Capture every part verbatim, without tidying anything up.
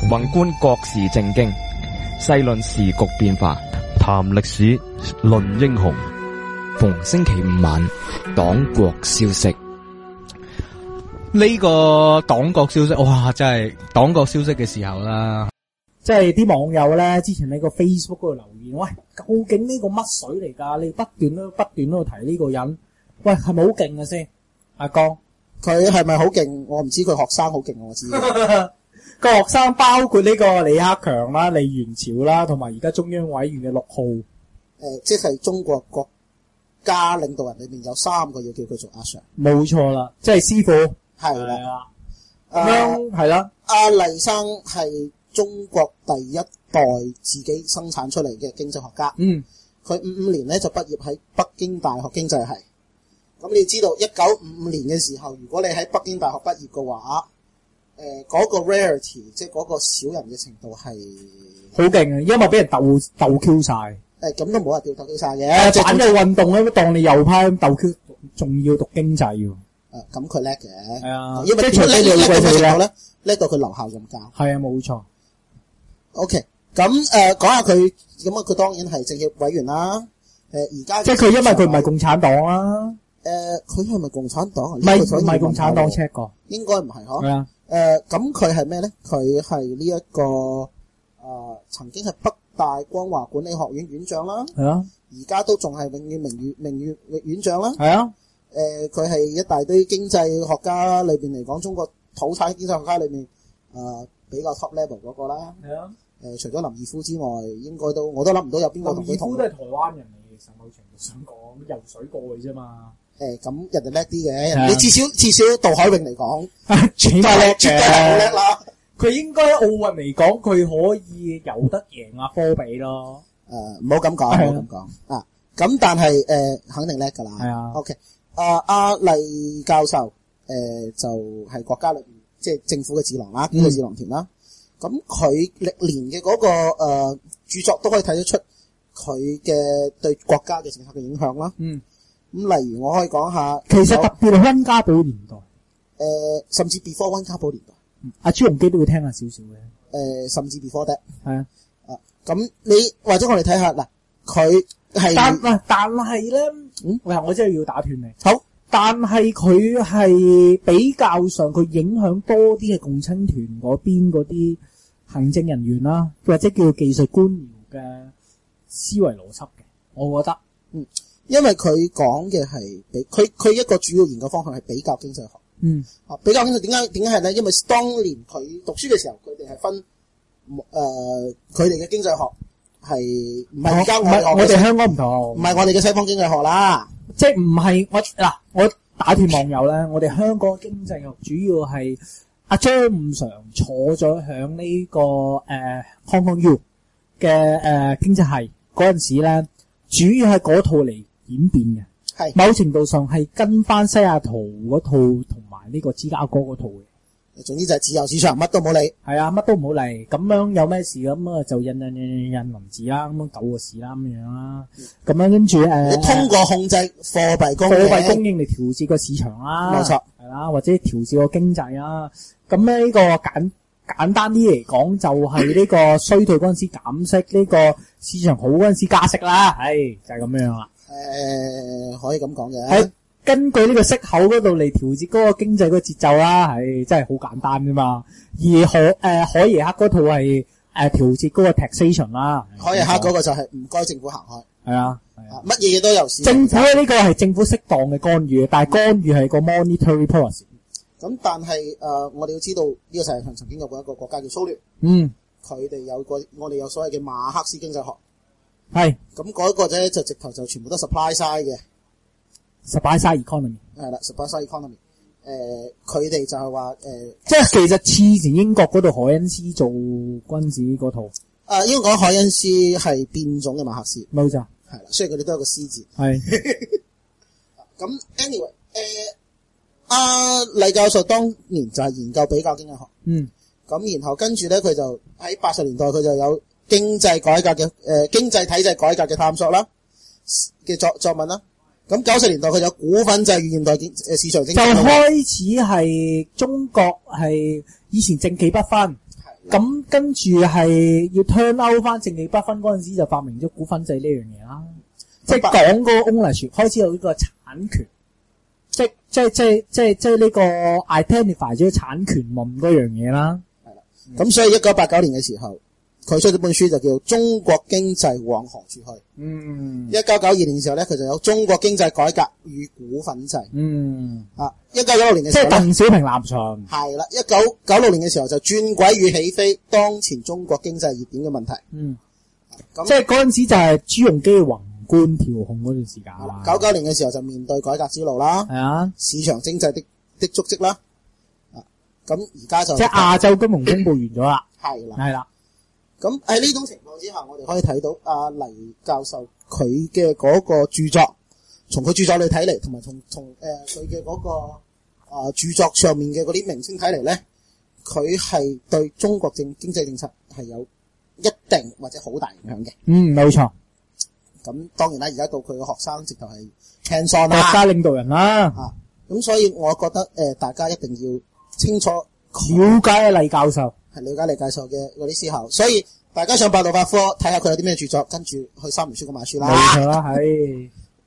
宏觀國事政經，細論時局變化， 談歷史，論英雄。 逢星期五晚，黨國消息。 呢個黨國消息，哇！真係黨國消息嘅時候啦， 即係啲網友咧，之前喺個 Facebook 嗰度留言，喂，究竟呢個乜水嚟㗎？你不斷都不斷都提呢個人，喂，係咪好勁嘅先？阿江， 佢係咪好勁？我唔知，佢學生好勁，我知。 個學生包括呢個李克強啦、李元朝啦，同埋而家中央委員嘅陸浩。 誒、呃，即係中國國家領導人裏面有三個要叫佢做阿 Sir。 冇錯啦，即係師傅。 係啦。 咁樣係啦。 阿黎生係中國第一代自己生產出嚟嘅經濟學家。 嗯。佢五五年咧就畢業喺北京大學經濟系。咁你知道一九五五年嘅時候，如果你喺北京大學畢業嘅話，誒、呃、嗰、那個 rarity 即係嗰個少人嘅程度係好勁啊，因為俾人鬥鬥 Q 晒。誒、 呃、咁都冇話掉鬥 Q 晒嘅。 誒反嘅運動咧，當你右派鬥 Q， 仲要讀經濟喎。 誒咁佢叻嘅。係啊， 因為即係叻叻到咩程度咧？叻到佢留校任教。係啊，冇錯。OK， 咁誒講下佢，咁啊佢當然係政協委員啦。誒而家即係佢因為佢唔係共產黨啦。 誒佢係咪共產黨啊？ 唔係唔係共產黨 check 過。應該唔係嗬。係啊。誒咁佢係咩咧？佢係呢一個誒、呃、曾經係北大光華管理學院院長啦。係啊。而家都仲係永遠名譽名譽院長啦。係啊。誒佢係一大堆經濟學家裏邊嚟講，中國土產經濟學家裏面誒、呃、比較 top level 嗰個啦。係啊。誒、呃、除咗林毅夫之外，應該都我都諗唔到有邊個同佢同。林毅夫都係台灣人嚟嘅，其實某程度想講游水過嘅啫嘛。誒，咁人哋叻啲嘅，你至少至少杜海泳嚟講，絕對叻，絕對係好叻啦。佢應該奧運嚟講，佢可以游得贏阿科比咯。誒，唔好咁講，唔好咁講啊。咁但係誒，肯定叻噶啦。係啊。OK，啊阿黎教授誒就係國家裏邊即係政府嘅智囊啦，呢個智囊團啦。咁佢歷年嘅嗰個誒著作都可以睇得出佢嘅對國家嘅政策嘅影響啦。嗯。咁例如我可以講下，其實特別係溫家寶年代，誒、呃，甚至 before 溫家寶年代，阿、嗯、朱鎔基都會聽下少少嘅，誒、呃，甚至 before that，係啊，啊，咁你或者我哋睇下嗱，佢係但啊，但係咧，嗯，喂，我真係要打斷你，好，但係佢係比較上佢影響多啲嘅共青團嗰邊嗰啲行政人員啦，或者叫技術官僚嘅思維邏輯嘅，我覺得，嗯。因為佢講嘅係比佢佢一個主要研究方向係比較經濟學，嗯，啊比較經濟點解點解係咧？因為當年佢讀書嘅時候，佢哋係分誒佢哋嘅經濟學係唔係而家我哋我哋香港唔同，唔係我哋嘅西方經濟學啦，即係唔係我嗱我打斷網友咧，我哋香港經濟學主要係阿張五常坐咗響呢個誒 Hong Kong U 嘅誒經濟系嗰陣時咧，主要係嗰套嚟演變嘅，係某程度上係跟翻西雅圖嗰套同埋呢個芝加哥嗰套嘅。總之就係自由市場，乜都唔好理。係啊，乜都唔好理。咁樣有咩事咁啊，就印印印印印銀紙啦，咁樣九個市啦咁樣啦。咁樣跟住誒，你通過控制貨幣供貨幣供應嚟調節個市場啦。冇錯，係啦，或者調節個經濟啦。咁咧呢個簡簡單啲嚟講，就係呢個衰退嗰陣時減息，呢個市場好嗰陣時加息啦。係就係咁樣啦。誒、呃，可以咁講嘅，係根據呢個息口嗰度嚟調節嗰個經濟嗰個節奏啦，係真係好簡單噶嘛。而可誒海耶克嗰套係誒調節嗰個 taxation 啦，海耶克嗰個就係唔該政府行開，係啊，乜嘢嘢都有市。政府呢個係政府適當嘅干預，但係干預係個 monetary policy。咁但係誒、呃，我哋要知道呢、這個世界上曾經有過一個國家叫蘇聯，嗯，佢哋有個我哋有所謂嘅馬克思經濟學。係，咁嗰個啫就直頭就全部都 supply side 嘅 supply side economy 係啦 supply side economy 誒，佢哋就係話誒，即係其實似前英國嗰度海恩斯做君子嗰套，啊，應該講海恩斯係變種嘅馬克思，冇錯，係啦，所以佢哋都有個斯字，係。咁 anyway 誒、呃，阿黎教授當年就係研究比較經濟學，嗯，咁然後跟住咧佢就喺八十年代佢就有。經濟改革嘅誒、呃，經濟體制改革嘅探索啦嘅作作文啦。咁九十年代佢有股份制與現代經誒市場經濟，就開始係中國係以前政企不分， 咁跟住係要 turn out 翻正逆不分嗰陣時，就發明咗股份制呢樣嘢啦。即係講嗰個 ownership 開始有呢個產權，即即即即即呢個 identify 咗產權論嗰樣嘢啦。係啦，咁所以一九八九年嘅時候，佢出咗本書就叫《中國經濟往何處去》。嗯。一九九二年嘅時候咧，佢就有《中國經濟改革與股份制》。嗯。啊，一九九六年嘅時候，即係鄧小平立場。係啦，一九九六年嘅時候就轉軌與起飛，當前中國經濟熱點嘅問題。嗯。咁即係嗰陣時就係朱鎔基宏觀調控嗰段時間啦。九九年嘅時候就面對改革之路啦。係啊。市場經濟的的足跡啦。啊，咁而家就即係亞洲金融風暴完咗啦。係啦。係啦。咁喺呢種情況之下，我哋可以睇到阿黎教授佢嘅嗰個著作，從佢著作裏睇嚟，同埋從從誒佢嘅嗰個啊、呃、著作上面嘅嗰啲名稱睇嚟咧，佢係對中國政經濟政策係有一定或者好大影響嘅。嗯，冇錯。咁當然啦，而家到佢嘅學生直頭係 hands on 啦，國家領導人啦。啊，咁所以我覺得誒、呃，大家一定要清楚了解阿黎教授。係了解黎教授嘅嗰啲思考，所以大家上百度百科睇下佢有啲咩著作，跟住去三聯書館買書啦。冇錯啦，係。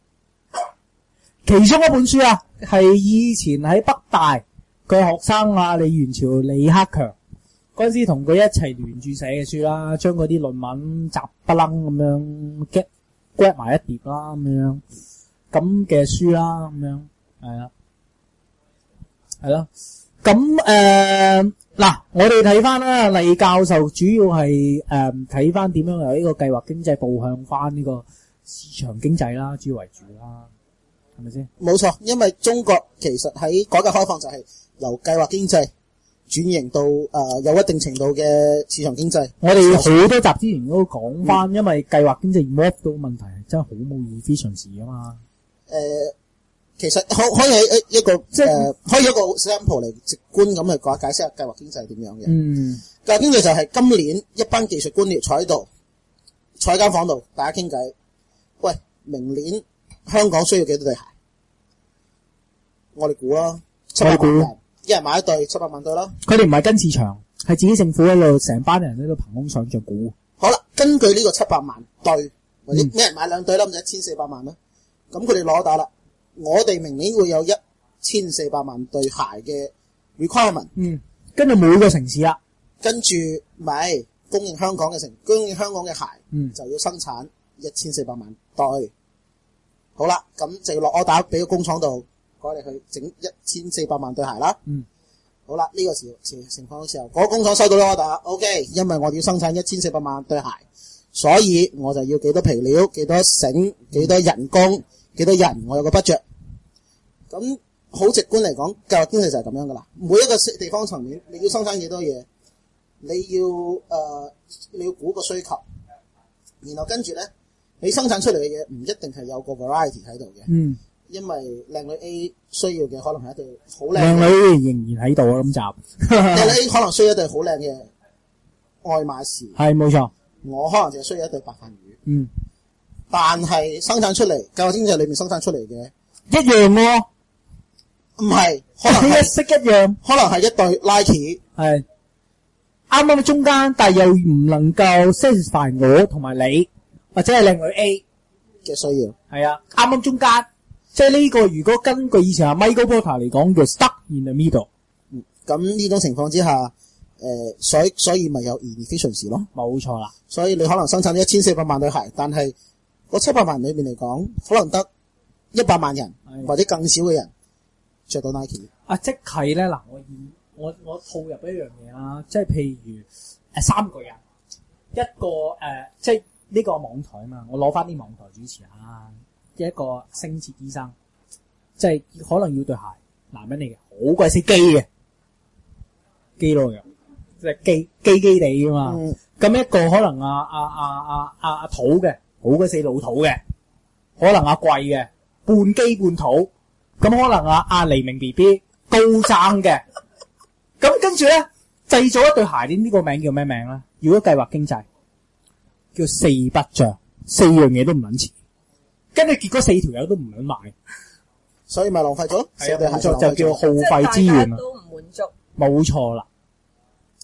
其中一本書啊，係以前喺北大佢學生啊，李元朝、李克強嗰陣時同佢一齊聯著寫嘅書啦，將嗰啲論文雜不楞咁樣 get get 埋一碟啦，咁樣咁嘅書啦，咁樣係啦，係咯，咁誒。嗱，我哋睇翻啦，黎教授主要係誒睇翻點樣由呢個計劃經濟步向翻呢個市場經濟啦，主要為主啦，係咪先？冇錯，因為中國其實喺改革開放就係由計劃經濟轉型到誒、呃、有一定程度嘅市場經濟。我哋好多集之前都講翻、嗯，因為計劃經濟 involve 到問題真係好冇 efficiency 啊嘛。誒、呃。其實可可以喺一個即係、呃、可以一個 sample 嚟直觀咁去解解釋下計劃經濟係點樣嘅。嗯，計劃經濟就係今年一班技術官僚坐喺度，坐喺間房度，大家傾偈。喂，明年香港需要幾多對鞋？我哋估啦，七百萬人，一人買一對，七百萬對啦。佢哋唔係跟市場，係自己政府喺度，成班人喺度憑空想象估。好啦，根據呢個七百萬對，或者一人買兩對啦，咁就一千四百萬啦。咁佢哋攞打啦。我哋明年會有一千四百萬對鞋嘅 requirement，嗯，跟住每個城市啦，跟住咪供應香港嘅城，供應香港嘅鞋，嗯，就要生產一千四百萬對。好啦，咁就要落 order 俾個工廠度，改嚟去整一千四百萬對鞋啦。嗯，好啦，呢、這個時情情況嘅時候，嗰、那個工廠收到咗 order，OK， 因為我哋要生產一千四百萬對鞋，所以我就要幾多皮料、幾多繩、幾多人工。幾多人？我有個 budget。咁好直觀嚟講，計劃經濟就係咁樣噶啦。每一個地方層面，你要生產幾多嘢，你要誒、呃，你要估個需求，然後跟住咧，你生產出嚟嘅嘢唔一定係有個 variety 喺度嘅。嗯。因為靚女 A 需要嘅可能係一對好靚。靚女仍然喺度啊！咁就靚女 A 可能需要一對好靚嘅愛馬仕。係冇錯。我可能就係需要一對白飯魚。嗯。但係生產出嚟，計劃經濟裏面生產出嚟嘅一樣喎，唔係，可能係一式一樣，可能係一對 Nike，係啱啱中間，但係又唔能夠 satisfy 我同埋你，或者係靚女 A 嘅需要，係啊，啱啱中間，即係呢個如果根據以前阿 Michael Porter 嚟講叫 stuck in the middle，嗯，咁呢種情況之下，誒、呃，所以所以咪有 inefficiency 咯，冇錯啦，所以你可能生產一千四百萬對鞋，但係嗰七百萬裏面嚟講，可能得一百萬人或者更少嘅人着到 Nike。啊，即係咧嗱，我我我套入一樣嘢啦，即係譬如誒、呃、三個人，一個誒、呃、即係呢個網台啊嘛，我攞翻啲網台主持啊，一個星哲醫生，即係可能要對鞋，男人嚟嘅，好鬼死基嘅，基咯嘅，即係基基基地噶嘛。咁、嗯、一個可能啊啊啊啊啊啊土嘅。好鬼死老土嘅，可能阿貴嘅，半基半土，咁可能阿阿黎明 B B 高踭嘅，咁跟住咧製造一對鞋點呢個名叫咩名咧？如果計劃經濟叫四不像，四樣嘢都唔撚似，跟住結果四條友都唔撚買，所以咪浪費咗。係啊，冇錯，就叫耗費資源啊，都唔滿足，冇錯啦。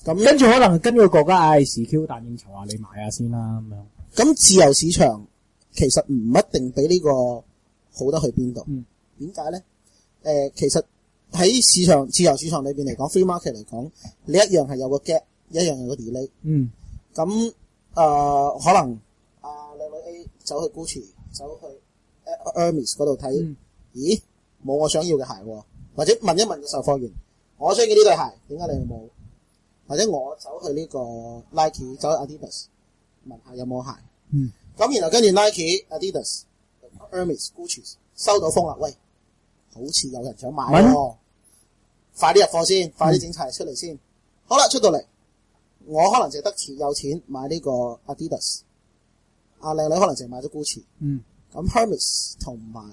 咁跟住可能跟個國家嗌 C Q 但應酬話你買下先啦咁樣。 咁自由市場其實唔一定比呢個好得去邊度。 嗯， 點解咧？誒、呃，其實喺市場自由市場裏邊嚟講 ，free market 嚟講，你一樣係有個 gap，一樣有個 delay。 嗯。 咁誒、呃，可能啊靚女 A 走去 Gucci， 走去 Hermes 嗰度睇， 嗯、咦冇我想要嘅鞋喎，或者問一問個售貨員，我想要呢對鞋，點解你冇？或者我走去呢個 Nike， 走去 Adidas， 問下有冇鞋。 嗯。咁然後跟住 Nike、Adidas、Hermes、Gucci 收到風啦，喂，好似有人想買喎，快啲入貨先，快啲整齊出嚟先。嗯、好啦，出到嚟，我可能淨係得錢有錢買呢個 Adidas， 阿靚女可能淨係買咗 Gucci。嗯。咁 Hermes 同埋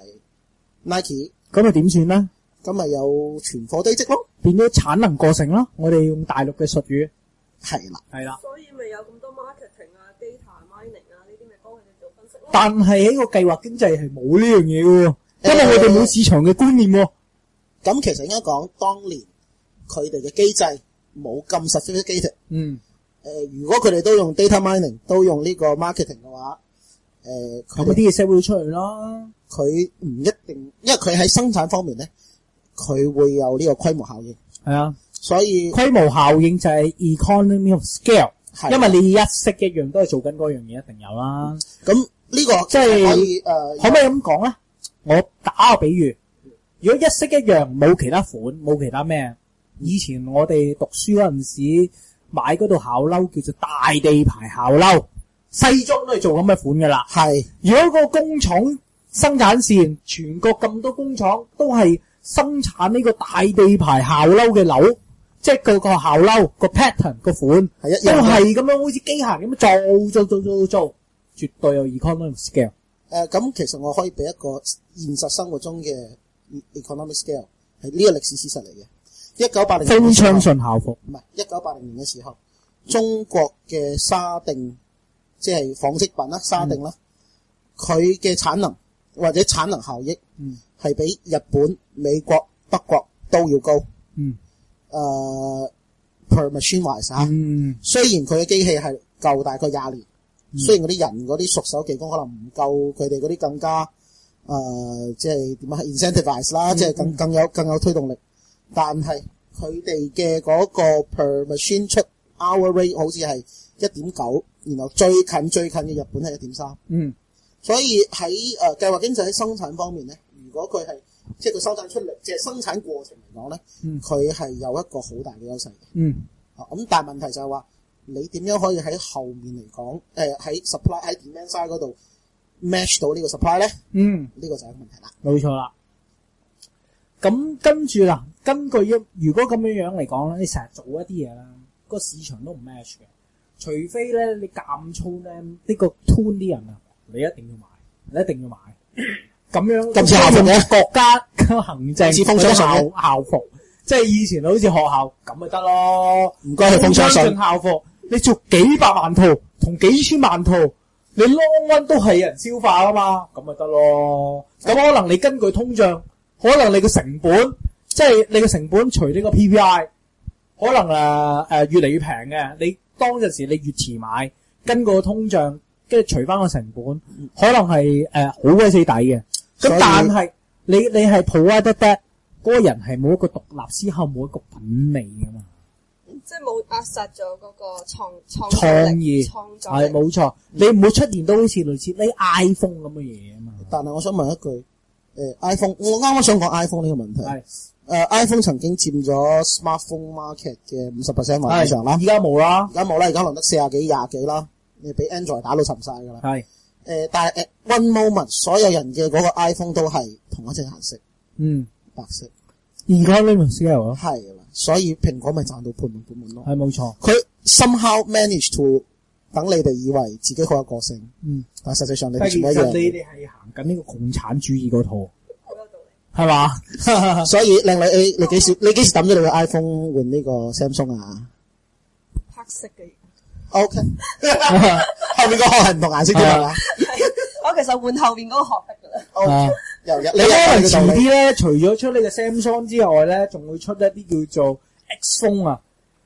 Nike， 咁咪點算咧？ 咁咪有存貨堆積咯， 變咗產能過剩咯。我哋用大陸嘅術語， 係啦， 係啦。 所以咪有咁多 marketing 啊、data mining 啊呢啲咪幫佢哋做分析咯。 但係喺個計劃經濟係冇呢樣嘢嘅，因為我哋冇市場嘅觀念。咁、 呃、其實應該講，當年佢哋嘅機制冇咁 sophisticated。嗯。誒、呃，如果佢哋都用 data mining， 都用呢個 marketing 嘅話，誒、呃， 咁啲嘢 sell 會出嚟啦。 佢唔一定，因為佢喺生產方面咧，佢會有呢個規模效應。係啊，所以規模效應就係 economy of scale。係，因為你一式一樣都係做緊嗰樣嘢，一定有啦。 咁呢、這個即係可以誒，呃、 可唔可以咁講咧？我打個比喻，如果一式一樣，冇其他款，冇其他咩，以前我哋讀書嗰陣時買嗰度校褸叫做大地牌校褸，西裝都係做咁嘅款噶啦。係，如果個工廠生產線全國咁多工廠都係生產呢個大地牌校褸嘅褸，即係個個校褸個 pattern 個款係一樣，都係咁樣好似機械咁樣做做做做做，絕對有 economic scale。 誒，咁、呃、其實我可以俾一個現實生活中嘅 economic scale 係呢個歷史事實嚟嘅。一九八零年風昌順校服唔係一九八零年嘅時候，中國嘅沙定即係紡織品啦，沙定啦，佢嘅、嗯、產能或者產能效益係比日本、美國、德國都要高。嗯。誒、呃、per machine wise 啊，嗯、雖然佢嘅機器係夠大概廿年，嗯、雖然嗰啲人嗰啲熟手技工可能唔夠佢哋嗰啲更加誒、呃，即係點啊 incentivize 啦，嗯、即係更更有更有推動力，但係佢哋嘅嗰個 per machine 出 hour rate 好似係一點九，然後最近最近嘅日本係一點三。嗯，所以喺誒計劃經濟喺生產方面咧，如果佢係即係佢生產出嚟，即係生產過程嚟講咧，佢係、嗯、有一個好大嘅優勢嘅。嗯，啊咁，但係問題就係話，你點樣可以喺後面嚟講，誒、呃、喺 supply 喺 demand side 嗰度 match 到呢個 supply 咧？嗯，呢個就係一個問題啦。冇錯啦。咁跟住啦，根據一如果咁樣樣嚟講咧，你成日做一啲嘢啦，個市場都唔 match 嘅，除非咧你減粗咧，呢、呢個 tune 啲人啊，你一定要買，你一定要買。咁樣咁似用嘅國家嘅行政似封箱校校服，即係以前好似學校咁咪得咯。唔該，封箱信校服，你做幾百萬套同幾千萬套，你 long run 都係有人消化啊嘛，咁咪得咯。咁可能你根據通脹，可能你個成本，即係你個成本除呢個 P P I， 可能誒誒、呃、越嚟越平嘅。你當陣時你越遲買，根據通脹，跟住除翻個成本，可能係誒好鬼死抵嘅。咁但係你你係 provide 得嗰個人係冇一個獨立思考，冇一個品味噶嘛，即係冇扼殺咗嗰個創創創意創作係冇錯，你唔會出現到好似類似呢 iPhone 咁嘅嘢啊嘛。但係我想問一句，誒、呃、iPhone 我啱啱想講 iPhone 呢個問題係誒、呃、iPhone 曾經佔咗 smartphone market 嘅五十 percent 或以上啦，而家冇啦，而家冇啦，而家輪得四廿幾廿幾啦，你俾 Android 打到沉晒噶啦。係。誒、呃，但係誒 ，one moment， 所有人嘅嗰個 iPhone 都係同一隻顏色，嗯，白色。而家呢個 scale 係啦，所以蘋果咪賺到盆滿缽滿咯。係冇錯，佢 somehow manage to 等你哋以為自己好有個性，嗯，但係實際上你哋全部一樣。其實你哋係行緊呢個共產主義嗰套，好有道理，係嘛吧？所以靚女 A， 你幾時你幾時抌咗你個 iPhone 換呢個 Samsung 啊？黑色嘅。O K， 後面個殼係唔同顏色嘅係嘛？我其實換後面嗰個殼得噶啦。O K，又入你可能遲啲咧，除咗出呢個 Samsung 之外咧，仲會出一啲叫做 X Phone 啊，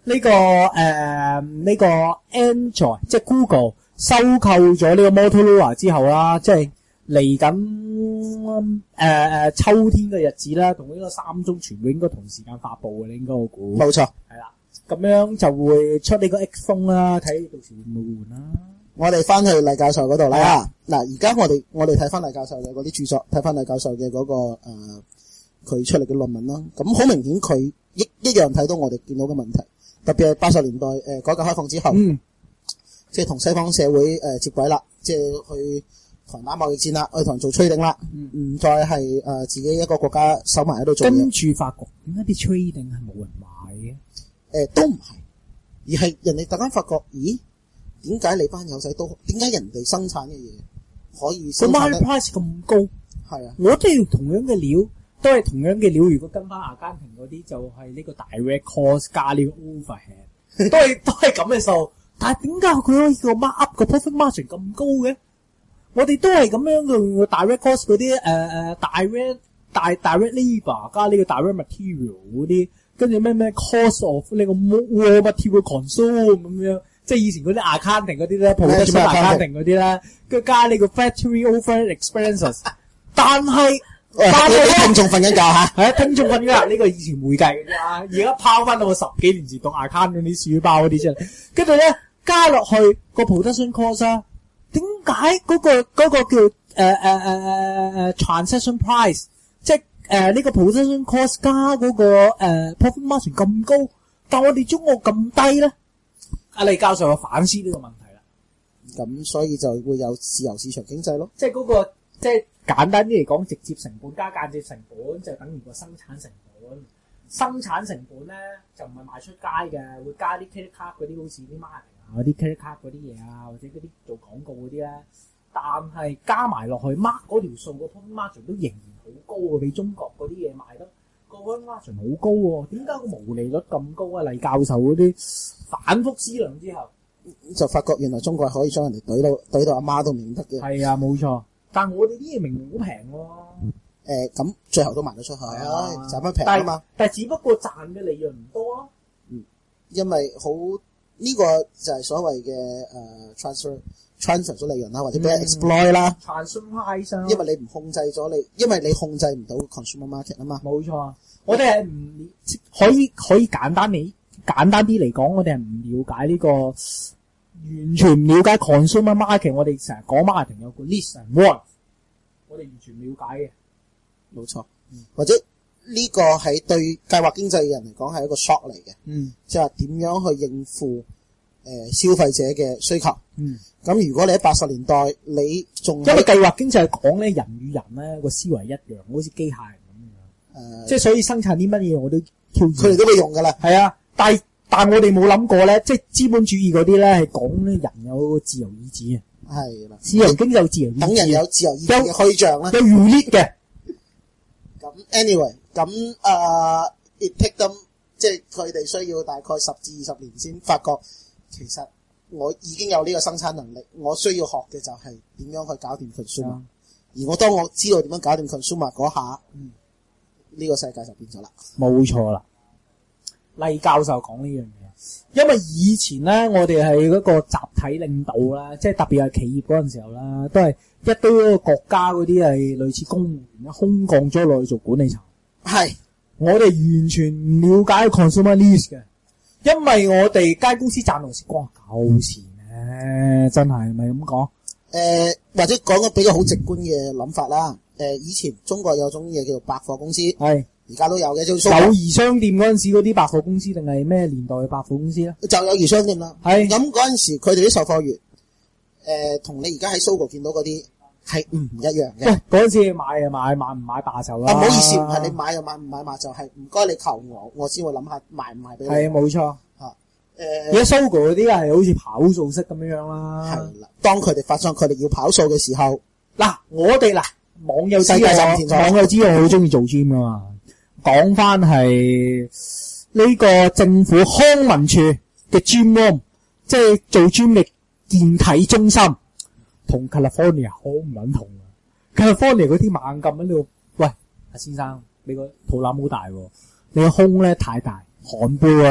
呢、這個誒呢、呃這個 Android 即係 Google 收購咗呢個 Motorola 之後啦，即係嚟緊誒誒秋天嘅日子啦，同呢個三中全部應該同時間發佈嘅，你應該我估。 冇錯， 係啦，咁樣就會出呢個 X Phone 啦，睇到時會唔會換啦？ 我哋翻去黎教授嗰度啦。嗱，而家我哋我哋睇翻黎教授嘅嗰啲著作，睇翻黎教授嘅嗰、那個誒佢、呃、出嚟嘅論文啦。咁好明顯佢一一樣睇到我哋見到嘅問題，特別係八十年代誒、呃、改革開放之後，嗯、即係同西方社會誒、呃、接軌啦，即係去同打貿易戰啦，去同人做 trading 啦，唔、嗯、再係誒、呃、自己一個國家守埋喺度做嘢。跟住發覺點解啲 trading 係冇人買嘅？誒、 呃，都唔係，而係人哋突然間發覺，咦？點解你班友仔都？點解人哋生產嘅嘢可以生產得？個 market price 咁高，係啊！我都要同樣嘅料，都係同樣嘅料。如果跟翻阿根廷嗰啲，就係呢個 direct cost 加呢個 overhead，都係都係咁嘅數。但係點解佢可以個 mark up 個 profit margin 咁高嘅？我哋都係咁樣嘅 direct cost 嗰啲誒誒 direct 大 direct labour 加呢個 direct material 嗰啲，跟住咩咩 cost of 呢個 raw material consume 咁樣。即係以前嗰啲 accounting 嗰啲咧 production accounting 嗰啲咧，跟住加呢個 factory overhead expenses。但係，但係聽眾瞓緊覺吓， 係啊，聽眾瞓緊覺。呢個以前會計嘅啫，而家拋翻到我十幾年前讀 account 嗰啲書包嗰啲出嚟，跟住咧加落去個 production cost 啊，點解嗰個嗰個叫誒誒誒誒誒 transaction price， 即係誒呢個 production cost 加嗰個誒 profit margin 咁高，但我哋中國咁低咧？阿黎教授有反思呢個問題啦， 咁所以就會有自由市場經濟咯。 即係嗰個，即係簡單啲嚟講，直接成本加間接成本就等於個生產成本。生產成本咧就唔係賣出街嘅，會加啲 credit card 嗰啲，好似啲 marketing 啊嗰啲 credit card 嗰啲嘢啊，或者嗰啲做廣告嗰啲咧。但係加埋落去 mark 嗰條數個 profit margin 都仍然好高喎，比中國嗰啲嘢賣得個 profit margin 好高喎。點解個毛利率咁高啊？黎教授嗰啲反覆思量之後， 就發覺原來中國可以將人哋懟到懟到阿媽都唔認得嘅。 係啊，冇錯。但係我哋啲嘢明明好平喎。 誒，咁最後都賣得出去，賺翻平啊嘛。 但係只不過賺嘅利潤唔多咯。 嗯，因為好呢個就係所謂嘅誒 transfer transfer 咗利潤啦，或者俾人 exploit 啦。 transfer 因為你唔控制咗你，因為你控制唔到 consumer market 啊嘛。 冇錯，我哋係唔可以可以簡單啲簡單啲嚟講，我哋係唔了解呢個完全唔了解 consumer market。我哋成日講 marketing 有個 list and want， 我哋完全唔了解嘅。 冇錯，嗯、或者呢個係對計劃經濟嘅人嚟講係一個 shock 嚟嘅，嗯，即係點樣去應付誒、呃、消費者嘅需求，嗯，咁如果你喺八十年代，你仲因為計劃經濟係講咧人與人咧個思維一樣，好似機械人咁樣，誒、呃，即係所以生產啲乜嘢我都挑戰，佢哋都會用噶啦，係啊，但係但係我哋冇諗過咧，即係資本主義嗰啲咧係講咧人有自由意志啊，係啦，自由經濟有自由意志，等人有自由意志嘅虛像咧，有 unique 嘅。咁 anyway， 咁誒、uh, it take them 即係佢哋需要大概十至二十年先發覺，其實我已經有呢個生產能力，我需要學嘅就係點樣去搞掂 consumer。而我當我知道點樣搞掂 consumer 嗰下，呢、嗯呢個世界就變咗啦。冇錯啦，黎教授講呢樣嘢，因為以前咧我哋係嗰個集體領導啦，即係特別係企業嗰陣時候啦，都係。一堆嗰個國家嗰啲係類似公務員空降咗落去做管理層，係我哋完全唔了解 consumer list 嘅，因為我哋間公司賺到時光夠錢咧，真係咪咁講？誒、呃，或者講個比較好直觀嘅諗法啦。誒、呃，以前中國有種嘢叫做百貨公司，係而家都有嘅，就友誼商店嗰陣時嗰啲百貨公司定係咩年代嘅百貨公司咧？就友誼商店啦。係咁嗰陣時，佢哋啲售貨員誒，同、呃、你而家喺 Sogo 見到嗰啲。係唔一樣嘅。喂，嗰陣時買就買，買唔買罷就啦。啊，唔好意思，唔係你買就買，唔買罷就係唔該你求我，我先會諗下賣唔賣俾你。係冇錯。吓，誒，而家 Sogo 嗰啲係好似跑數式咁樣樣啦。係啦，當佢哋發生佢哋要跑數嘅時候，嗱，我哋嗱網友知我，網友知我好中意做 gym 噶嘛。講翻係呢個政府康文署嘅 gym room，即係做 gym 嘅健體中心。同 California 好唔撚同啊 ！California 嗰啲猛咁喺度，喂，阿先生，你個肚腩好大喎，你個胸咧太大，寒背喎，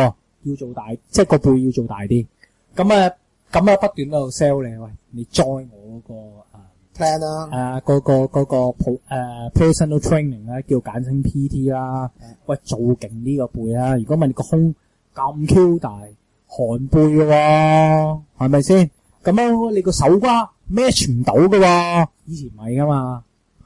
要做大，即係個背要做大啲。咁啊，咁啊不斷喺度 sell 你，喂，你 join 我嗰、那個啊 plan 啦， 誒嗰個嗰個誒 personal training 啦，叫簡稱 P T 啦。喂，做勁呢個背啊！如果問你個胸咁 Q 大，寒背嘅喎，係咪先？咁樣你個手瓜 match 唔到嘅喎，以前唔係噶嘛。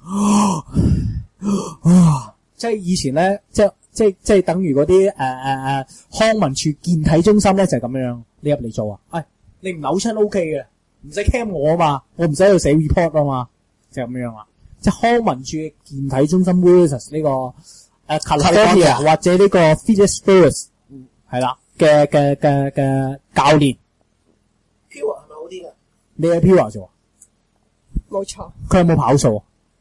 啊！即係以前咧，即係即係即係等於嗰啲誒誒誒康文署健體中心咧就係、是、咁樣，你入嚟做啊？哎，你唔扭親 O K 嘅，唔使 cam 我啊嘛，我唔使喺度寫 report 啊嘛，就咁樣啦。即係康文署健體中心 versus 呢、這個誒、呃、California 或者呢個 Fitness First 係啦嘅嘅嘅嘅教練 Pure 係咪好啲嘅？ 你喺 Pure 做啊？ 冇錯。 佢有冇跑數啊？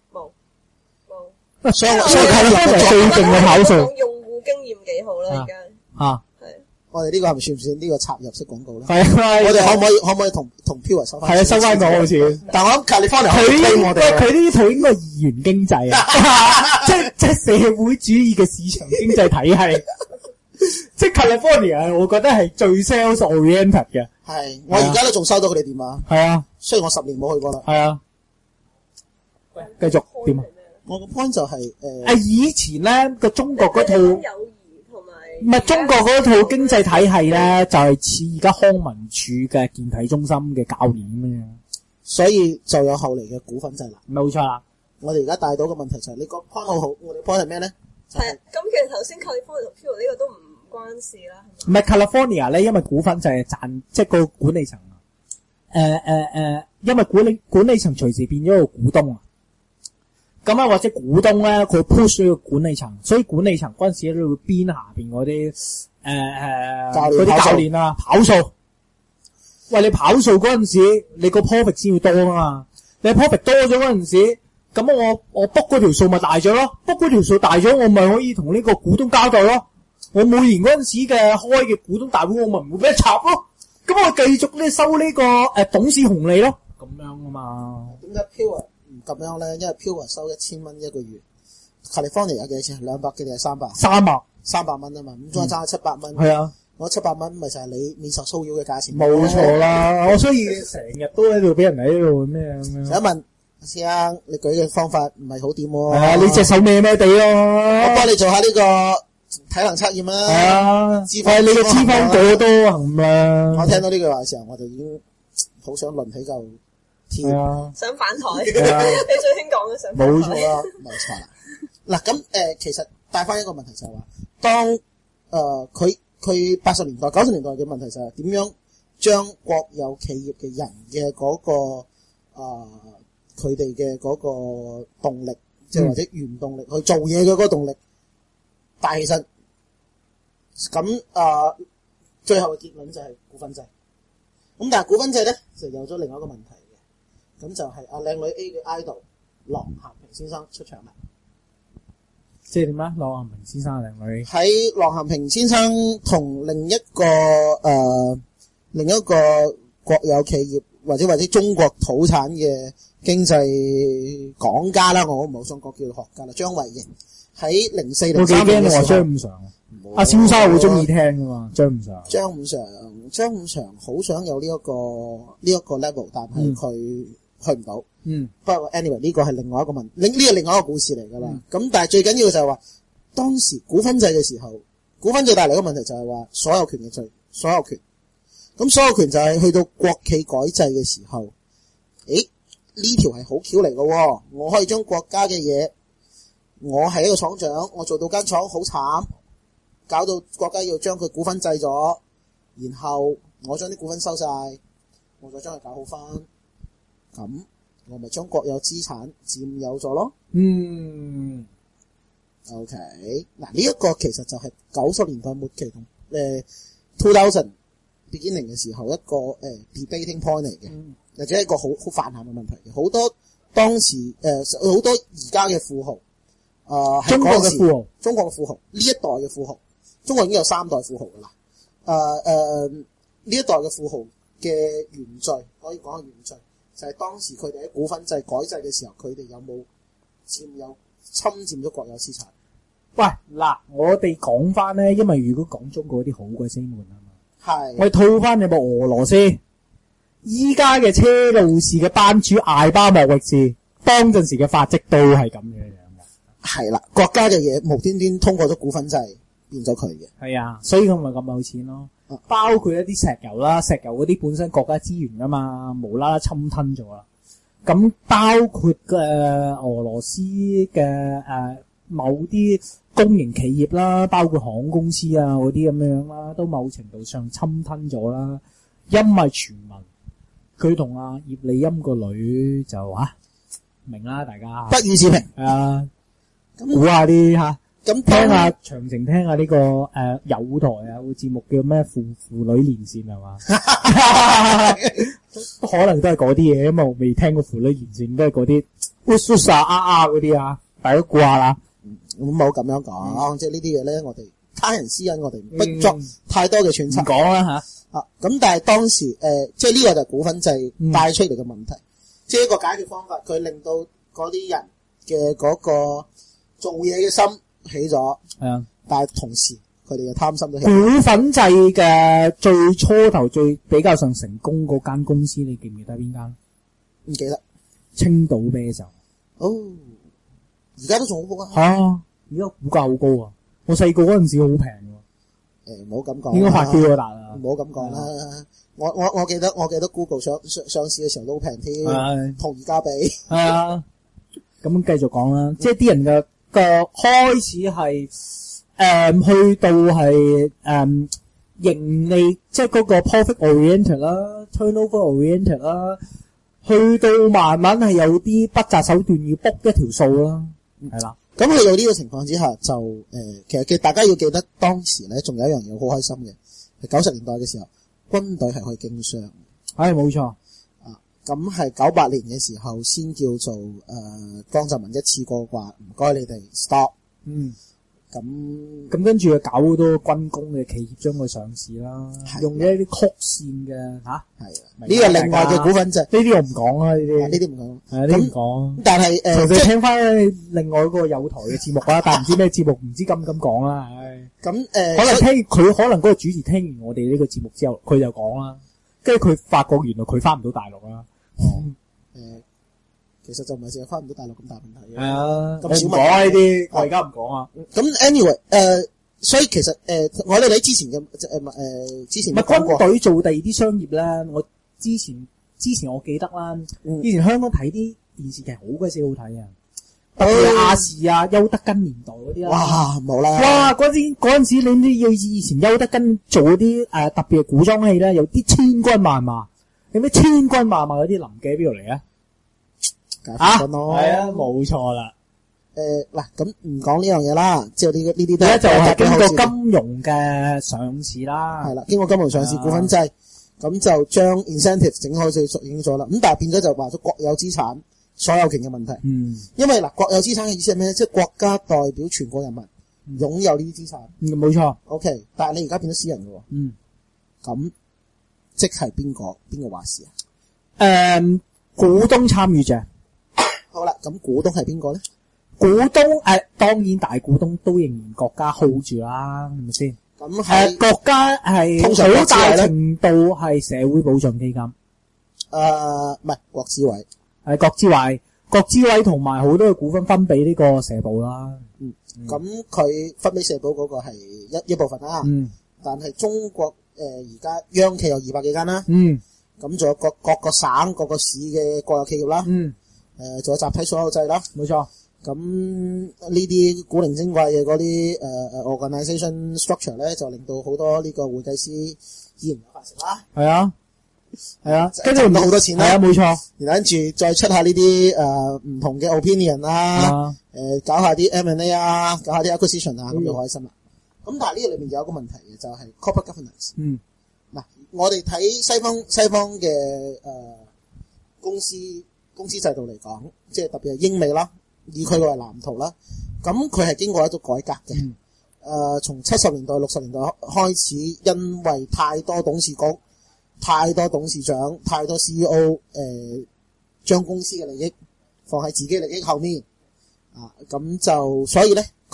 所以所以係最勁嘅跑數。 用戶經驗幾好啦，而家啊， 係。 我哋呢個係咪算唔算呢個插入式廣告咧？ 係啊， 我哋可唔可以可唔可以同同 Pure 收翻？ 係啊，收翻講好似。但係我諗 California 佢我哋佢呢套應該係二元經濟啊，即係即係社會主義嘅市場經濟體系。即係 California，我覺得係最 sales oriented 嘅。 係，我而家都仲收到佢哋電話。係啊，雖然我十年冇去過啦。 係啊。喂，繼續點啊？ 我個 point 就係、是、誒， 啊、呃、以前咧個中國嗰套友誼同埋唔係中國嗰套經濟體系咧，就係似而家康文署嘅健體中心嘅教練咁樣， 所以就有後嚟嘅股份制啦。 冇錯啦。 我哋而家帶到嘅問題就係、是、你個 point 好好，我哋 point 係咩咧？ 係、就、咁、是，其實頭先 California 同 Pure 呢個都唔關事啦。 唔係 California 咧，因為股份制係賺，即係個管理層啊。誒誒誒，因為管理管理層隨時變咗個股東啊。咁啊，或者股東咧，佢 push 咗個管理層，所以管理層嗰陣時都會編下邊嗰啲誒誒嗰啲教練啊，跑數。喂，你跑數嗰陣時，你個 profit 先要多啊嘛。你 profit 多咗嗰陣時，咁我我 book 嗰條數咪大咗咯 ，book 嗰條數大咗，我咪可以同呢個股東交代咯。我每年嗰陣時嘅開嘅股東大會，我咪唔會俾人插咯。咁我繼續咧收呢、這個誒、呃、董事紅利咯。咁樣啊嘛。 點解 Pure 咁樣咧，因為 Pure 收一千蚊一個月 ，California 有幾多錢？兩百幾定係三百？ 三百， 三百蚊啊嘛，咁仲爭七百蚊。 係啊， 我七百蚊咪就係你免受騷擾嘅價錢。 冇錯啦，我所以成日都喺度俾人喺度咩咁樣。 想問師兄，你舉嘅方法唔係好掂喎。 係啊，你隻手咩咩地咯？ 我幫你做下呢個體能測驗啦。 係啊， 脂肪， 你個脂肪過多含啦。 我聽到呢句話嘅時候，我就已經好想掄起嚿。 係啊， 想反台，你最興講嘅想反台。 冇錯啦，冇錯啦。嗱咁誒，其實帶翻一個問題就係、是、話，當誒佢佢八十年代、九十年代嘅問題就係點樣將國有企業嘅人嘅嗰、那個啊，佢哋嘅嗰個動力，即係或者原動力去做嘢嘅嗰個動力帶起身。咁啊、呃，最後嘅結論就係股份制。咁但係股份制咧，就有咗另外一個問題。咁就係阿靚女 A 嘅 idol 郎咸平先生出場啦。 即係點啊？郎咸平先生靚女喺郎咸平先生同另一個誒、呃、另一個國有企業或者或者中國土產嘅經濟講家啦，我唔好想講叫學家啦，張維迎喺零四零三年嘅時候， 張五常阿蕭生好中意聽噶嘛？張五常張五常張五常好想有呢、這、一個呢一、這個 level， 但係佢。嗯去唔到，嗯，不過 anyway 呢個係另外一個問，另呢個另外一個故事嚟噶啦。咁、嗯、但係最緊要就係話，當時股份制嘅時候，股份制帶嚟嘅問題就係話所有權嘅罪，所有權。咁所有權就係去到國企改制嘅時候，誒呢條係好橋嚟嘅，我可以將國家嘅嘢，我係一個廠長，我做到間廠好慘，搞到國家要將佢股份制咗，然後我將啲股份收晒，我再將佢搞好翻。咁我咪將國有資產佔有咗咯。嗯 ，OK，嗱呢一個其實就係九十年代末期同誒 two thousand beginning 嘅時候一個誒、呃、debating point 嚟嘅，或、嗯、者一個好好泛濫嘅問題嘅。好多當時誒好、呃、多而家嘅富豪，誒、呃、係嗰陣時中國嘅富豪，中國嘅富豪呢一代嘅富豪，中國已經有三代富豪噶啦。誒誒呢一代嘅富豪嘅原罪可以講係原罪。就係當時佢哋喺股份制改制嘅時候，佢哋有冇佔有侵佔咗國有資產？ 喂，嗱，我哋講翻咧，因為如果講中國啲好鬼死悶啊嘛， 係我哋套翻有冇俄羅斯，依家嘅車路士嘅班主艾巴莫域治，當陣時嘅發跡都係咁樣樣嘅。 係啦，國家嘅嘢無端端通過咗股份制變咗佢嘅。 係啊，所以佢咪咁有錢咯。 啊、 包括一啲石油啦，石油嗰啲本身國家資源噶嘛，無啦啦侵吞咗啦。咁包括嘅、呃、俄羅斯嘅誒、呃、某啲公營企業啦，包括航空公司啊嗰啲咁樣啦，都某程度上侵吞咗啦。因為傳聞佢同阿葉利欽個女就啊明啦，大家不予置評。 係啊，估下啲吓。 咁聽下詳情，聽下呢、這個誒、呃、友台啊個節目叫咩父父女連線係嘛？可能都係嗰啲嘢，因為我未聽過父女連線，都係嗰啲 usus 啊啊嗰啲啊，大家估下啦。 咁冇咁樣講，嗯、即係呢啲嘢咧，我哋他人私隱，我哋不作太多嘅揣測。 講啦吓啊！咁但係當時誒、呃，即係呢個就係股份制帶出嚟嘅問題，嗯、即係一個解決方法，佢令到嗰啲人嘅嗰個做嘢嘅心起咗，係啊，但係同時佢哋嘅貪心都起。 股份制嘅最初頭最比較上成功嗰間公司，你記唔記得邊間？ 唔記得。 青島啤酒。 哦，而家都仲好高啊！ 吓，而家股價好高啊！我細個嗰陣時好平嘅。 誒，唔好咁講。 應該發飆咗大啦。 唔好咁講啦。我我我記得我記得 Google 上上上市嘅時候都好平添，同而家比。係啊。咁繼續講啦， 即係啲人嘅。個開始係誒、嗯、去到係誒、嗯、盈利，即係嗰個 profit oriented 啦 ，turnover oriented 啦，去到慢慢係有啲不擇手段要 book 一條數啦，係啦。 咁去到呢個情況之下，就誒、呃、其實嘅大家要記得當時咧，仲有一樣嘢好開心嘅，係九十年代嘅時候，軍隊係可以經商。 係冇錯。 咁係九八年嘅時候先叫做誒、呃、江澤民一次過話唔該你哋 stop。嗯。咁咁跟住又搞好多軍工嘅企業將佢上市啦，用咗一啲曲線嘅吓。係啊。呢個另外嘅股份制。呢啲我唔講啦，呢啲。呢啲唔講。係啊，呢啲唔講。但係誒，除非聽翻另外嗰個友台嘅節目啦，但係唔知咩節目，唔知敢唔敢講啦。唉。咁誒、呃，可能聽佢可能嗰個主持聽完我哋呢個節目之後，佢就講啦，跟住佢發覺原來佢翻唔到大陸啦。哦，誒、呃，其實就唔係淨係翻唔到大陸咁大問題嘅。係啊，咁少問題呢啲，我而家唔講啊。咁 anyway，誒、呃，所以其實誒、呃，我哋喺之前嘅誒誒，之前咪軍隊做第二啲商業咧。我之前之前我記得啦，嗯、以前香港睇啲電視劇好鬼死好睇啊，特別係亞視啊、邱德根年代嗰啲啦。哇，冇啦！哇，嗰陣嗰陣時你都要以前邱德根做啲誒特別嘅古裝戲咧，有啲千軍萬馬。有咩千軍萬馬嗰啲臨記喺邊度嚟啊？啊，係啊，冇錯啦。誒，嗱，咁唔講呢樣嘢啦，即係呢呢啲都係就係經過金融嘅上市啦。係啦，經過金融上市股份制，咁就將 incentive 整開就影咗啦。咁但係變咗就話咗國有資產所有權嘅問題。嗯。因為嗱，國有資產嘅意思係咩？即係國家代表全國人民擁有呢啲資產。嗯，冇錯。OK，但係你而家變咗私人嘅喎。嗯。咁。即係邊個邊個話事啊？誒、um, 股東參與者。好啦，咁股東係邊個咧？股東誒、呃，當然大股東都仍然國家 hold 住啦，係咪先？咁係國家係好大程度係社會保障基金。誒、呃，唔係國資委，係國資委，國資委同埋好多嘅股份分俾呢個社保啦。嗯，咁佢、嗯、分俾社保嗰個係一一部分啦。嗯，但係中國。誒，而家央企有二百幾間啦，嗯，咁仲有各各個省、各個市嘅國有企業啦，嗯，誒，仲有集體所有制啦，冇錯。咁呢啲古靈精怪嘅嗰啲誒誒 organisation structure 咧，就令到好多呢個會計師依然有發成啦。係啊，係啊，跟住唔到好多錢啦，係啊，冇錯。然後跟住再出下呢啲誒唔同嘅 opinion 啦，誒，搞下啲 M and A 啊，搞下啲 acquisition 啊，咁就開心啦。咁但係呢個裏面有一個問題嘅，就係、是、corporate governance。嗯，嗱，我哋睇西方西方嘅誒、呃、公司公司制度嚟講，即係特別係英美啦，以佢為藍圖啦，咁佢係經過一種改革嘅。誒、嗯呃，從七十年代六十年代開始，因為太多董事局、太多董事長、太多 C E O 誒、呃，將公司嘅利益放喺自己利益後面啊，咁就所以咧。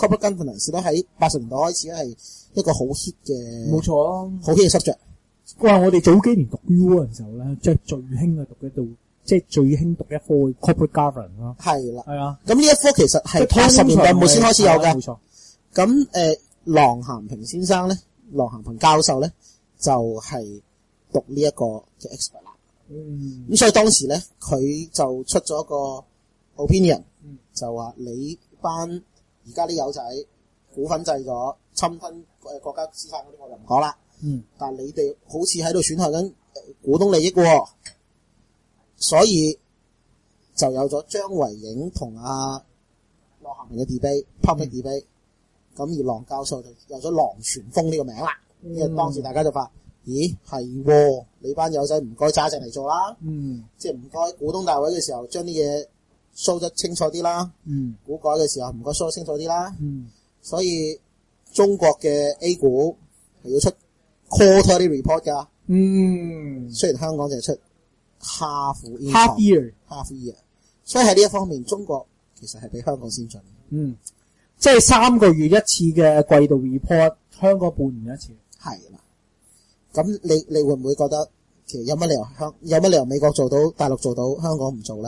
corporate governance 咧喺八十年代開始咧係一個好 hit 嘅， 冇錯啊， 好 hit 嘅 subject。 哇！我哋早幾年讀 U 嗰陣時候咧，即係最興嘅讀一度，即係最興讀一科 corporate governance 咯。 係啦， 係啊。 咁呢一科其實係八十年代末先開始有嘅。 冇錯。 咁誒，郎咸平先生咧，郎咸平教授咧就係、是、讀呢一個嘅 expert 啦。 嗯。咁所以當時咧，佢就出咗個 opinion，、嗯、就話你班而家啲友仔股份制咗，侵吞誒國家資產嗰啲，我就唔講啦。嗯，但係你哋好似喺度損害緊股東利益喎，所以就有咗張維迎同阿郎咸平嘅 debate，public debate，咁而郎教授就有咗郎傳風呢個名啦。因為當時大家就話：咦，係你班友仔唔該揸正嚟做啦，嗯，即係唔該股東大會嘅時候將啲嘢 show 得清楚啲啦，嗯，股改嘅時候唔該 show 得清楚啲啦，嗯，所以中國嘅 A 股係要出 quarterly report 噶，嗯，雖然香港就係出 half half year half year， 所以喺呢一方面，中國其實係比香港先進。 嗯，即係三個月一次嘅季度 report， 香港半年一次。 係啦，咁你你會唔會覺得其實有乜理由香有乜理由美國做到，大陸做到，香港唔做咧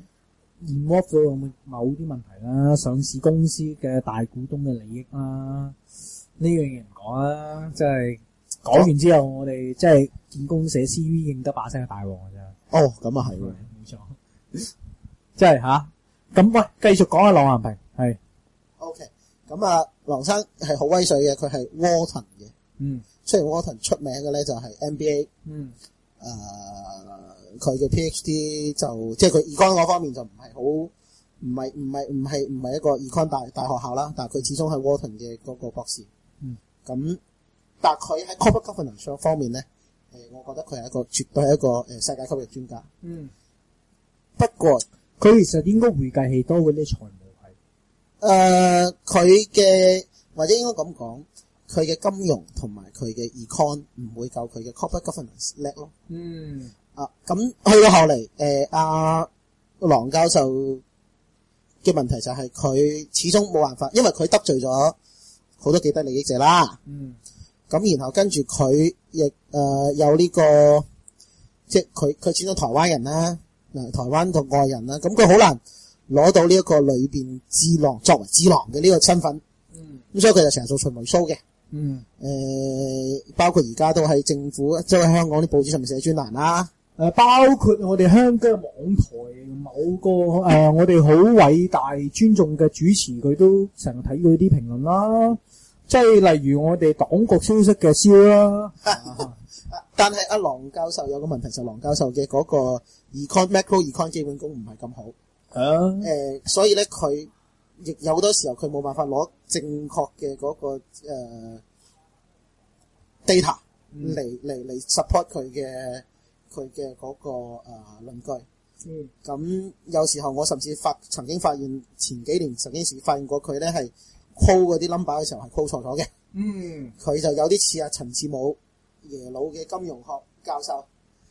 ？involve 咗某啲問題啦，上市公司嘅大股東嘅利益啦，呢樣嘢唔講啦，即係。講完之後，我哋即係見工寫 C V 認得把聲嘅大王嘅啫。 哦，咁啊係喎， 冇錯，即係吓。咁喂，繼續講下郎咸平係。 O K， 咁啊，郎生係好威水嘅，佢係 Wharton 嘅。嗯。雖然 Wharton 出名嘅咧就係 M B A。嗯。誒、呃，佢嘅 P H D 就即係佢 econ 嗰方面就唔係好，唔係唔係唔係唔係一個 econ 大大學校啦，但係佢始終係 Wharton 嘅嗰個博士。嗯。咁。但係佢喺 corporate governance 方面咧，誒，我覺得佢係一個絕對係一個誒世界級嘅專家。嗯。不過佢其實應該會計系多過啲財務系。 誒，佢嘅或者應該咁講，佢嘅金融同埋佢嘅 econ 唔會夠佢嘅 corporate governance 叻咯。嗯。啊，咁去到後嚟，誒阿郎教授嘅問題就係佢始終冇辦法，因為佢得罪咗好多既得利益者啦。嗯。咁然後跟住佢亦誒有呢、這個，即係佢佢選咗台灣人啦，嗱台灣同外人啦，咁佢好難攞到呢一個裏邊智囊作為智囊嘅呢個身份。嗯。咁所以佢就成日做巡迴 show 嘅。嗯。誒、呃，包括而家都喺政府，即係喺香港啲報紙上面寫專欄啦。誒、 呃，包括我哋香港網台某個誒、呃，我哋好偉大尊重嘅主持，佢都成日睇佢啲評論啦。即係例如我哋黨國消息嘅燒啦， 但係阿郎教授有個問題就係郎教授嘅嗰個 econ macro econ 基本功唔係咁好，誒、啊呃，所以咧佢亦有好多時候佢冇辦法攞正確嘅嗰個誒、呃、data 嚟嚟嚟 support 佢嘅佢嘅嗰個誒論據。嗯，咁有時候我甚至發曾經發現前幾年曾經時發現過佢咧係。call 嗰啲 number 嘅時候係 call 錯咗嘅，嗯，佢就有啲似阿陳志武耶魯嘅金融學教授，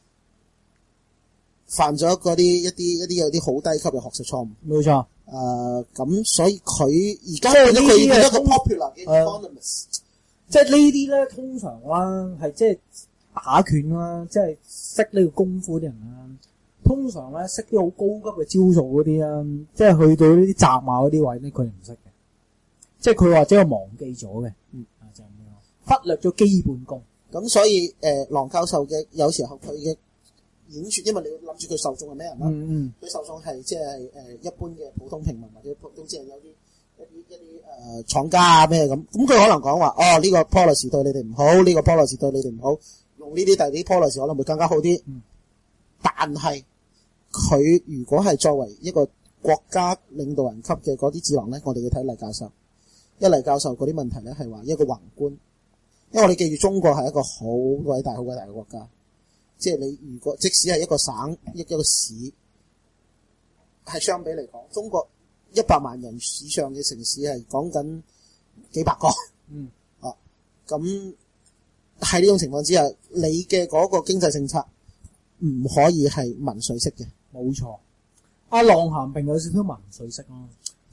犯咗嗰啲一啲一啲有啲好低級嘅學術錯誤。 冇錯， 誒，咁所以佢而家變咗佢變咗個 popular 嘅 economist， 即係呢啲咧通常啦係即係打拳啦，即係識呢個功夫啲人啦，通常咧識啲好高級嘅招數嗰啲啦，即係去到呢啲雜馬嗰啲位咧，佢係唔識嘅。即係佢或者係忘記咗嘅，嗯，就咁樣忽略咗基本功。 咁所以誒，郎、呃、教授嘅有時候佢嘅演說，因為你要諗住佢受眾係咩人啦，嗯嗯，佢受眾係即係誒一般嘅普通平民或者普通即係有啲一啲一啲誒廠家啊咩咁，咁佢可能講話哦呢、這個 policy 對你哋唔好，呢、這個 policy 對你哋唔好，用呢啲第啲 policy 可能會更加好啲。嗯，但係佢如果係作為一個國家領導人級嘅嗰啲智囊咧，我哋要睇黎教授。一黎教授嗰啲問題咧係話一個宏觀，因為我哋記住中國係一個好偉大好偉大嘅國家，即係你如果即使係一個省一一個市，係相比嚟講，中國一百萬人以上嘅城市係講緊幾百個，嗯，啊，咁喺呢種情況之下，你嘅嗰個經濟政策唔可以係民粹式嘅， 冇錯。阿郎咸平有少少民粹式咯。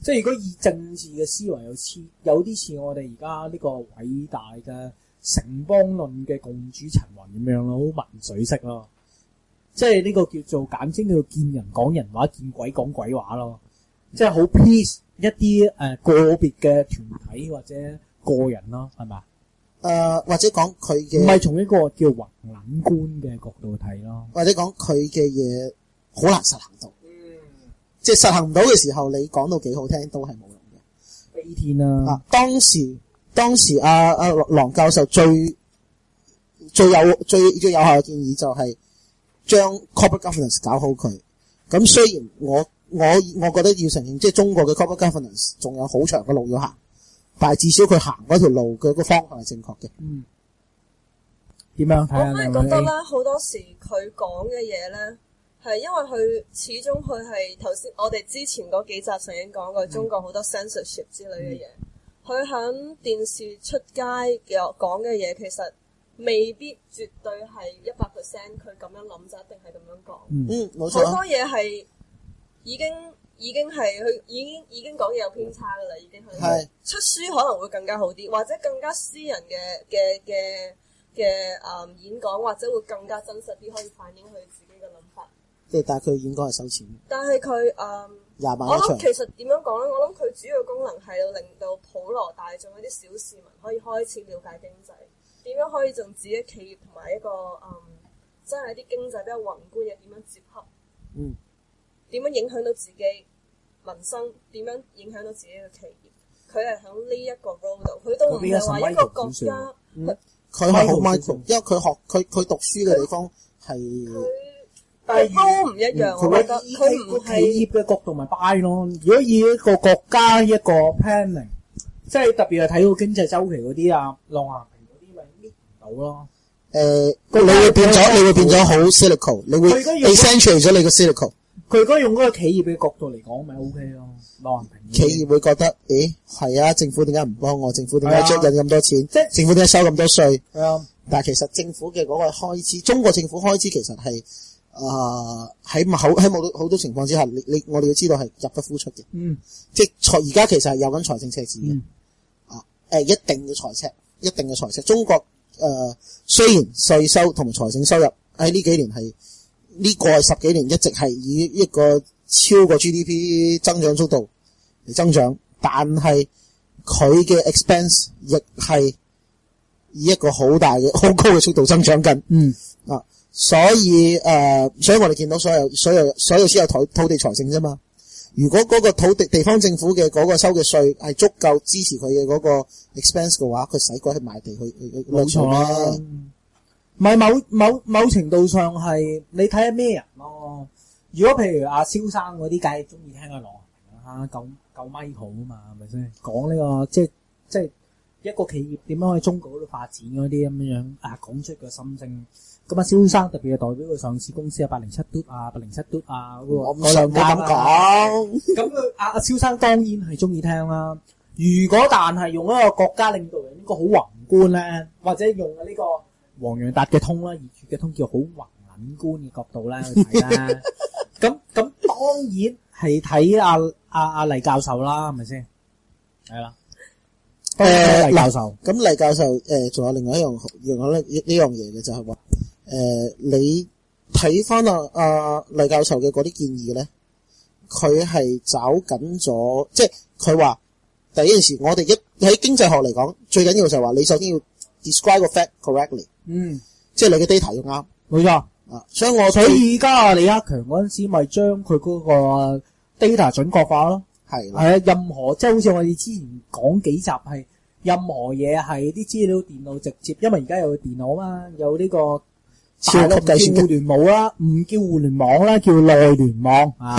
即係如果以政治嘅思維有似有啲似我哋而家呢個偉大嘅城邦論嘅共主陳雲咁樣咯，好文水式咯。即係呢個叫做簡稱叫做見人講人話，見鬼講鬼話咯。即係好 please 一啲誒、呃、個別嘅團體或者個人咯，係咪？誒、 呃，或者講佢嘅唔係從一個叫宏觀觀嘅角度睇咯， 或者講佢嘅嘢好難實行到。即係實行唔到嘅時候，你講到幾好聽都係冇用嘅。 飛天啦、啊！ 啊，當時當時阿阿郎教授最最有最最有效嘅建議就係將 corporate governance 搞好佢。咁雖然我我我覺得要承認，即係中國嘅 corporate governance 仲有好長嘅路要行，但係至少佢行嗰條路佢個方向係正確嘅。嗯， 點樣睇下？ 我係覺得咧，好多時佢講嘅嘢咧。係因為佢始終佢係頭先我哋之前嗰幾集曾經講過中國好多 censorship 之類嘅嘢，佢喺、嗯、電視出街嘅講嘅嘢其實未必絕對係一百 percent 佢咁樣諗就一定係咁樣講。嗯，冇錯。好多嘢係已經已經係佢已經已經講嘢有偏差噶啦，已經係。係。出書可能會更加好啲，或者更加私人嘅嘅嘅嘅誒演講，或者會更加真實啲，可以反映佢自己嘅諗法。 即係但係佢應該係收錢。 但係佢誒，廿萬一場。我諗其實點樣講咧？我諗佢主要功能係要令到普羅大眾一啲小市民可以開始了解經濟，點樣可以用自己企業同埋一個誒、嗯，真係一啲經濟比較宏觀嘅點樣接合，嗯，點樣影響到自己民生，點樣影響到自己嘅企業。佢係喺呢一個 role 度，佢都唔係話一個國家。 佢係好 micro，因為佢學佢佢讀書嘅地方係。 但係都唔一樣，我覺得佢唔係企業嘅角度咪 buy 咯。如果以一個國家一個 planning，即係特別係睇到經濟周期嗰啲啊，浪下平嗰啲咪搣唔到咯。 誒、呃，你會變咗，你會變咗好 cyclical，你會 accentuate 咗你個 cyclical。 佢如果用嗰個企業嘅角度嚟講，咪 OK 咯。浪下平。 企業會覺得，誒，係啊，政府點解唔幫我？政府點解出印咁多錢？即係政府點解收咁多稅？係啊。但係其實政府嘅嗰個開支，中國政府開支其實係。啊！喺某喺冇好多情況之下，你你我哋要知道係入不敷出嘅。嗯，即係財而家其實係有緊財政赤字嘅。嗯、啊，誒、呃，一定嘅財赤，一定嘅財赤。中國誒、呃，雖然稅收同埋財政收入喺呢幾年係呢、這個係十幾年一直係以一個超過 G D P 增長速度嚟增長，但係佢嘅 expense 亦係以一個好大嘅好高嘅速度增長緊。嗯，啊。所以誒、呃，所以我哋見到所有所有所有先有土土地財政啫嘛。如果嗰個土地地方政府嘅嗰個收嘅稅係足夠支持佢嘅嗰個 expense 嘅話，佢使鬼去買地去去冇錯啦。唔係某某某程度上係你睇下咩人咯。如果譬如阿蕭生嗰啲，梗係中意聽阿郎啊，夠夠咪好啊嘛，係咪先？講呢、這個即係即係一個企業點樣喺中國嗰度發展嗰啲咁樣樣啊，講出個心聲。咁啊，蕭生特別係代表個上市公司啊，八零七嘟啊，八零七嘟啊，嗰、那個嗰兩間咁講。咁佢阿阿蕭生當然係中意聽啦。如果但係用一個國家領導人呢個好宏觀咧，或者用呢個黃洋達嘅通啦，熱血嘅通叫好宏撚觀嘅角度咧去睇啦。咁咁當然係睇阿阿阿黎教授啦，係咪先？係啦。誒，黎教授。 咁黎教授誒，仲、呃、有另外一樣，另外呢呢樣嘢嘅就係話。誒、呃，你睇翻啊啊黎教授嘅嗰啲建議咧，佢係找緊咗，即係佢話第一件事，我哋一喺經濟學嚟講，最緊要就係話你首先要 describe 個 fact correctly，嗯，即係你嘅 data 要啱， 冇錯啊。所以我所以而家李克強嗰陣時咪將佢嗰個 data 準確化咯，係係啊，任何即係好似我哋之前講幾集係任何嘢係啲資料電腦直接，因為而家有電腦啊嘛，有呢、這個。超級計算互聯網啦，唔叫互聯網啦，叫內聯網啊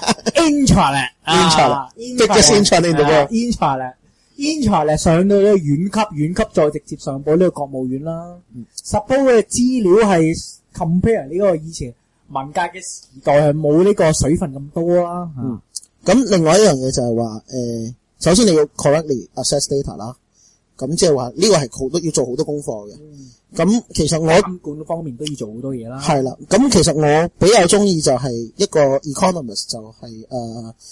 ，intranet，intranet， 即係 intranet 度嘅 intranet，intranet 上到呢個縣級，縣級再直接上報呢個國務院啦。suppose 嘅資料係 compare 呢個以前文革嘅時代係冇呢個水分咁多啦。 嗯，咁另外一樣嘢就係話，誒，首先你要 correctly access data 啦，咁即係話呢個係好多要做好多功課嘅。咁其實我監管方面都要做好多嘢啦。 係啦，咁其實我比較中意就係一個 economist 就係誒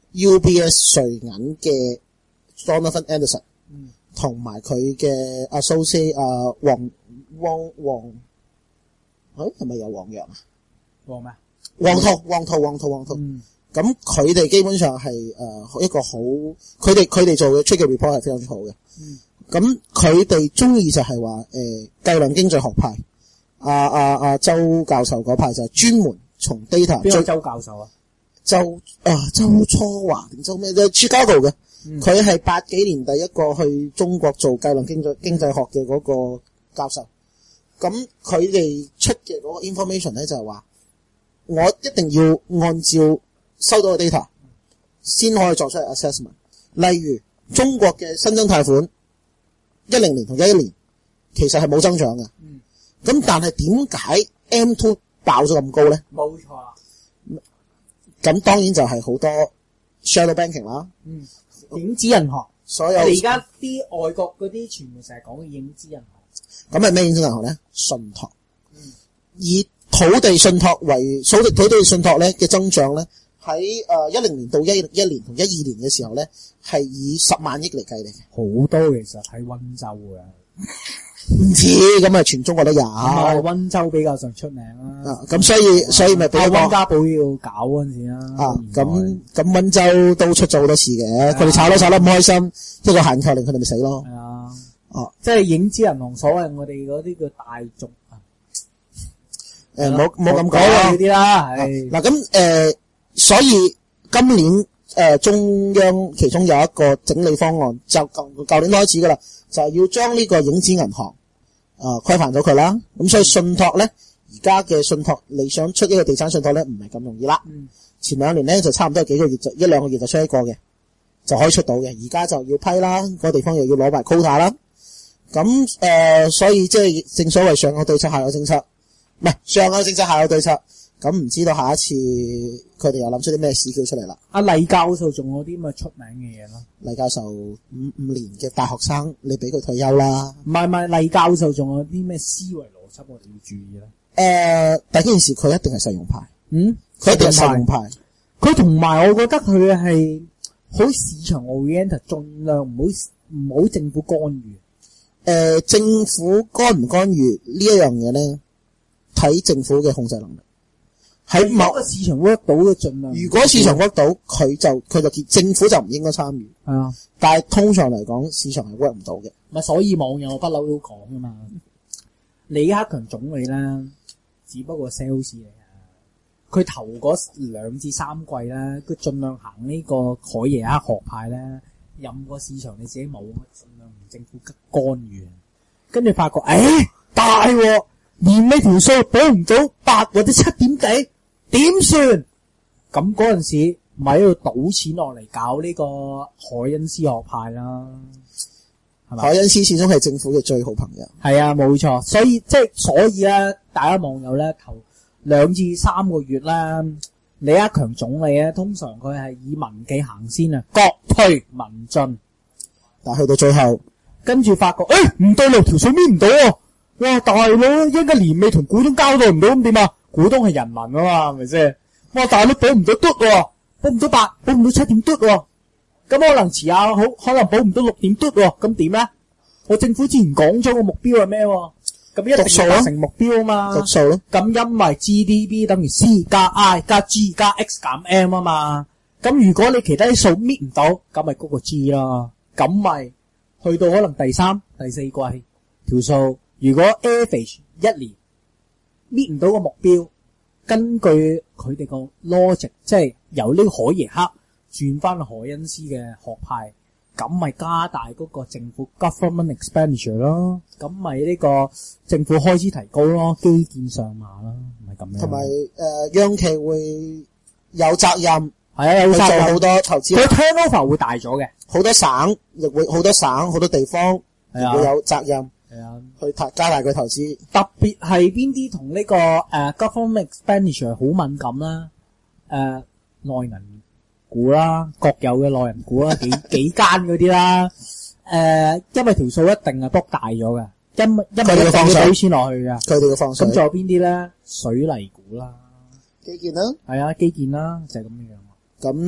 U B S 瑞銀嘅 Jonathan Anderson，同埋佢嘅 associate 啊黃黃黃，誒係咪有黃洋啊？ 黃咩？ 黃濤黃濤黃濤黃濤。咁佢哋基本上係誒、呃、一個好，佢哋佢哋做嘅出嘅 report 係非常之好嘅。咁佢哋中意就係話誒計量經濟學派，阿阿阿周教授嗰派就係專門從 data。邊個周教授啊？周啊周初華定周咩？即係 Chicago 嘅，佢係八幾年第一個去中國做計量經濟經濟學嘅嗰個教授。咁佢哋出嘅嗰個 information 咧就係話，我一定要按照收到嘅 data 先可以作出 assessment。例如中國嘅新增貸款一零年同一一年其實係冇增長嘅，咁、嗯、但係點解 M 二 爆咗咁高咧？ 冇錯啦。 咁當然就係好多 shadow banking 啦， 嗯，影子銀行， 所有而家啲外國嗰啲傳媒成日講嘅影子銀行。 咁係咩影子銀行咧？信託，嗯，以土地信託為土地土地信託咧嘅增長咧。喺誒一零年到一一年同一二年嘅時候咧，係以十萬億嚟計嚟嘅， 好多其實喺溫州嘅， 唔止咁啊，全中國都有。 溫州比較上出名啦。啊， 咁所以所以咪俾個溫家寶要搞嗰陣時啦。 啊，咁咁溫州都出咗好多事嘅，佢哋炒都炒得唔開心，一個限購令佢哋咪死咯。係啊，哦， 即係影子銀行，所謂我哋嗰啲叫大眾啊。 誒，冇冇咁講啦， 嗰啲啦，係嗱咁誒。所以今年誒、呃、中央其中有一個整理方案，就舊舊年開始噶啦，就係、是、要將呢個影子銀行誒規範咗佢啦。咁所以信託咧，而家嘅信託你想出呢個地產信託咧，唔係咁容易啦。嗯、前兩年咧就差唔多幾個月就一兩個月就出一個嘅，就可以出到嘅。而家就要批啦，嗰個地方又要攞埋 quota 啦。咁誒、呃，所以即係正所謂上有對策，下有政策，唔係上有政策，下有對策。咁唔知道下一次佢哋又諗出啲咩屎橋出嚟啦？阿黎教授仲有啲咁嘅出名嘅嘢咯？ 黎教授五五年嘅大學生，你俾佢退休啦？ 唔係唔係，黎教授仲有啲咩思維邏輯我哋要注意咧？誒、 呃，第一件事佢一定係實用派， 嗯， 佢一定係實用派。 佢同埋我覺得佢係好市場 oriented，盡量唔好唔好政府干預。誒、 呃，政府干唔干預呢一樣嘢咧？睇政府嘅控制能力。喺某個市場 work 到嘅盡量， 如果市場 work 到，佢就佢就政府就唔應該參與。 係啊， 但係通常嚟講，市場係 work 唔到嘅。 咪所以網友不嬲都講噶嘛，李克強總理咧，只不過 sales 嚟嘅。佢頭嗰兩至三季咧，佢盡量行呢個凱耶克學派咧，任個市場你自己冇，盡量唔政府干預。跟住發覺，誒、欸、大喎，連呢條數補唔到八或者七點幾。點算？咁嗰陣時咪喺度賭錢落嚟搞呢個凱恩斯學派啦，係嘛？ 凱恩斯始終係政府嘅最好朋友。 係啊，冇錯。所以即係所以咧，大家網友咧頭兩至三個月啦，李克強總理咧，通常佢係以民企行先啊，國退民進。 但係去到最後， 跟住發覺誒唔對路，條數搣唔到喎！哇，大佬應該年尾同股東交代唔到咁點啊？股東係人民啊嘛，係咪先？哇，大佬補唔到嘟喎，補唔到八，補唔到七點嘟喎，咁可能遲下好，可能補唔到六點嘟喎，咁點咧？我政府之前講咗個目標係咩？咁一定要達成目標啊嘛， 讀數咯。 咁因為 G D P 等於 C 加 I 加 G 加 X 減 M 啊嘛，咁如果你其他啲數搣唔到，咁咪嗰個 G 啦，咁咪去到可能第三、第四季條數，如果 average 一年。搣唔到個目標，根據佢哋個 logic， 即係由呢個凱耶克轉翻凱恩斯嘅學派，咁咪加大嗰個政府 government expenditure 咯，咁咪呢個政府開支提高咯，基建上馬啦，唔係咁樣。 同埋誒，央企會有責任， 係啊，有責任做好多投資， 佢 turnover 會大咗嘅， 好多省亦會好多省好多地方亦會有責任。 係啊， 去加大佢投資， 特別係邊啲同呢個誒、uh, government expenditure 好敏感啦，誒內銀股啦，國有嘅內銀股啦，幾幾間嗰啲啦，誒、uh, 因為條數一定係 book 大咗嘅，因因為一定要俾錢落去嘅， 佢哋嘅放水。 咁仲有邊啲咧？水泥股啦， 基建啦， 係啊，基建啦，就係咁樣樣。 咁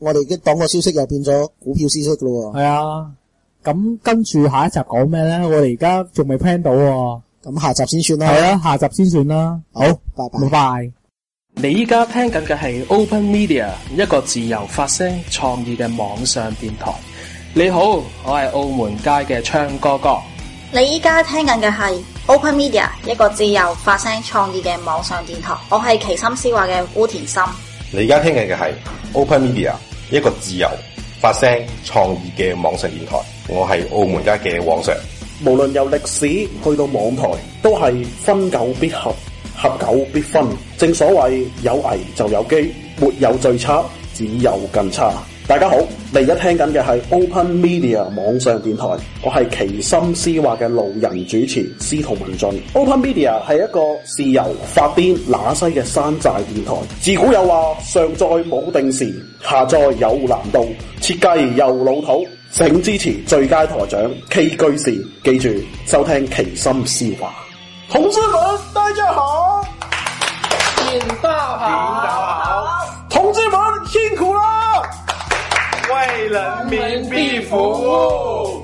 我哋嘅黨個消息又變咗股票消息噶咯。 係啊，咁跟住下一集講咩咧？我哋而家仲未 plan 到喎。 咁下集先算啦。 係啊，下集先算啦。 好，拜拜。 拜拜。 你依家聽緊嘅係 Open Media， 一個自由發聲創意嘅網上電台。你好，我係澳門街嘅鏘哥哥。 你依家聽緊嘅係 Open Media， 一個自由發聲創意嘅網上電台。我係奇心思話嘅烏田心。 你而家聽緊嘅係 Open Media， 一個自由發聲創意嘅網上電台。我係澳門街嘅黃 Sir。 無論由歷史去到網台，都係分久必合，合久必分。正所謂有危就有機，沒有最差，只有更差。大家好，你而家聽緊嘅係 Open Media 網上電台，我係奇心思話嘅路人主持司徒文進。Open Media 係一個豉油發癲乸西嘅山寨電台。自古有話，上載冇定時，下載有難度，設計又老土，請支持最佳台長 K 居士。記住收聽奇心思話。同志們，大家好！ 領導好，領導好， 同志們辛苦啦！ 為人民必服務。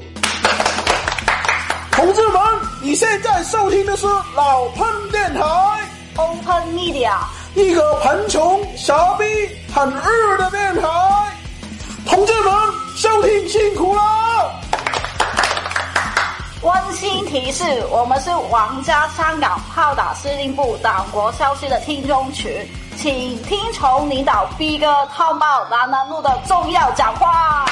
同志們，你現在收聽的是老噴電台 Open Media， 一個貧窮傻逼很日的電台。同志們，收聽辛苦啦！ 溫馨提示，我們是皇家香港炮打司令部黨國消息的聽眾群，請聽從領導 B 哥套帽南南路的重要講話。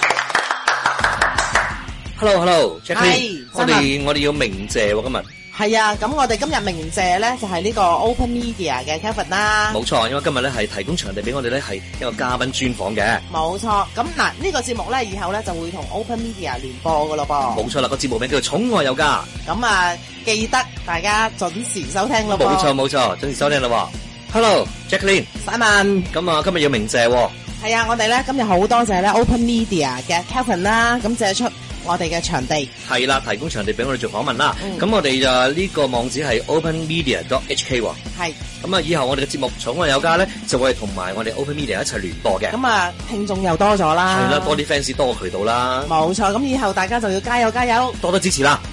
Hello，Hello，Jackie，我哋我哋要鳴謝喎今日。 係啊，咁我哋今日鳴謝咧就係呢個 Open Media 嘅 Kevin 啦。 冇錯，因為今日咧係提供場地俾我哋咧係一個嘉賓專訪嘅。 冇錯，咁嗱呢個節目咧以後咧就會同 Open Media 聯播噶咯噃。 冇錯啦，個節目名叫做寵愛有家。 咁啊，記得大家準時收聽咯噃。 冇錯冇錯，準時收聽咯。Hello，Jacqueline。咁啊，今日要鳴謝。 係啊，我哋咧今日好多謝咧 Open Media 嘅 Kevin 啦，咁借出我哋嘅場地。 係啦，提供場地俾我哋做訪問啦。咁、嗯、我哋就呢個網址係 open media dot h k 喎。係。咁啊，以後我哋嘅節目寵愛有家咧，就會同埋我哋 Open Media 一齊聯播嘅。 咁啊，聽眾又多咗啦。 係啦，多啲 fans 多個渠道啦。 冇錯，咁以後大家就要加油加油， 多多支持啦。